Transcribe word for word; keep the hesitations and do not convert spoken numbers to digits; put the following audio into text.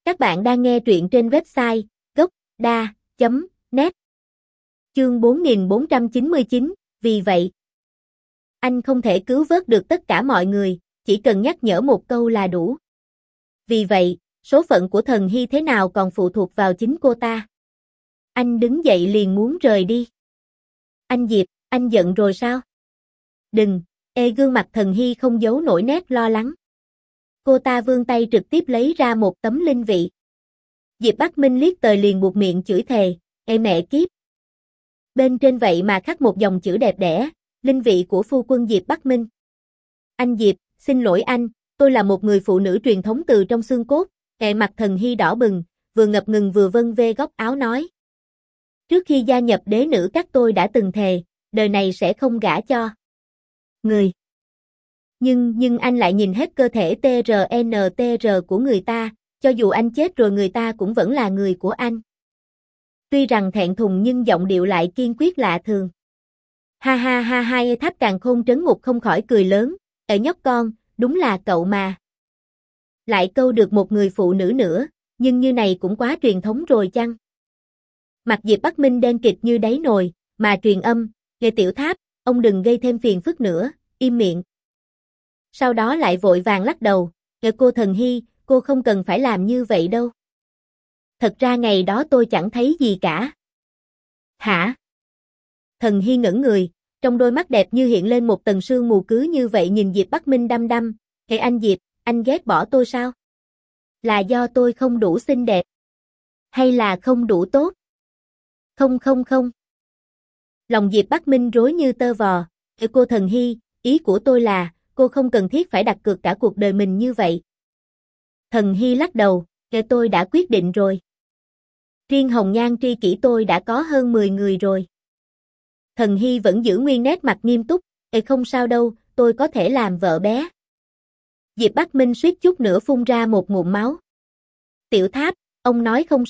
Các bạn đang nghe truyện trên website gốc đa chấm net. Chương bốn nghìn bốn trăm chín mươi chín, vì vậy, anh không thể cứu vớt được tất cả mọi người, chỉ cần nhắc nhở một câu là đủ. Vì vậy, số phận của Thần Hy thế nào còn phụ thuộc vào chính cô ta. Anh đứng dậy liền muốn rời đi. Anh Diệp, anh giận rồi sao? Đừng, ê gương mặt Thần Hy không giấu nổi nét lo lắng. Cô ta vươn tay trực tiếp lấy ra một tấm linh vị. Diệp Bắc Minh liếc tờ liền buột miệng chửi thề, ê mẹ kiếp. Bên trên vậy mà khắc một dòng chữ đẹp đẽ, linh vị của phu quân Diệp Bắc Minh. Anh Diệp, xin lỗi anh, tôi là một người phụ nữ truyền thống từ trong xương cốt, kệ mặt Thần Hy đỏ bừng, vừa ngập ngừng vừa vân vê góc áo nói. Trước khi gia nhập đế nữ các tôi đã từng thề, đời này sẽ không gả cho người. Nhưng, nhưng anh lại nhìn hết cơ thể tê rờ en tê rờ của người ta, cho dù anh chết rồi người ta cũng vẫn là người của anh. Tuy rằng thẹn thùng nhưng giọng điệu lại kiên quyết lạ thường. Ha ha ha hai Tháp Càn Khôn trấn ngục không khỏi cười lớn, ở nhóc con, đúng là cậu mà. Lại câu được một người phụ nữ nữa, nhưng như này cũng quá truyền thống rồi chăng? Mặt Diệp Bắc Minh đen kịt như đáy nồi, mà truyền âm, nghe Tiểu Tháp, ông đừng gây thêm phiền phức nữa, im miệng. Sau đó lại vội vàng lắc đầu, nghe cô Thần Hy, cô không cần phải làm như vậy đâu. Thật ra ngày đó tôi chẳng thấy gì cả. Hả? Thần Hy ngẩn người, trong đôi mắt đẹp như hiện lên một tầng sương mù cứ như vậy nhìn Diệp Bắc Minh đăm đăm, "Ê anh Diệp, anh ghét bỏ tôi sao? Là do tôi không đủ xinh đẹp? Hay là không đủ tốt?" Không không không. Lòng Diệp Bắc Minh rối như tơ vò, "Ê cô Thần Hy, ý của tôi là, cô không cần thiết phải đặt cược cả cuộc đời mình như vậy." Thần Hy lắc đầu, "Kệ tôi đã quyết định rồi. Riêng hồng nhan tri kỷ tôi đã có hơn mười người rồi." Thần Hy vẫn giữ nguyên nét mặt nghiêm túc, "Ê không sao đâu, tôi có thể làm vợ bé." Diệp Bắc Minh suýt chút nữa phun ra một ngụm máu. "Tiểu Tháp, ông nói không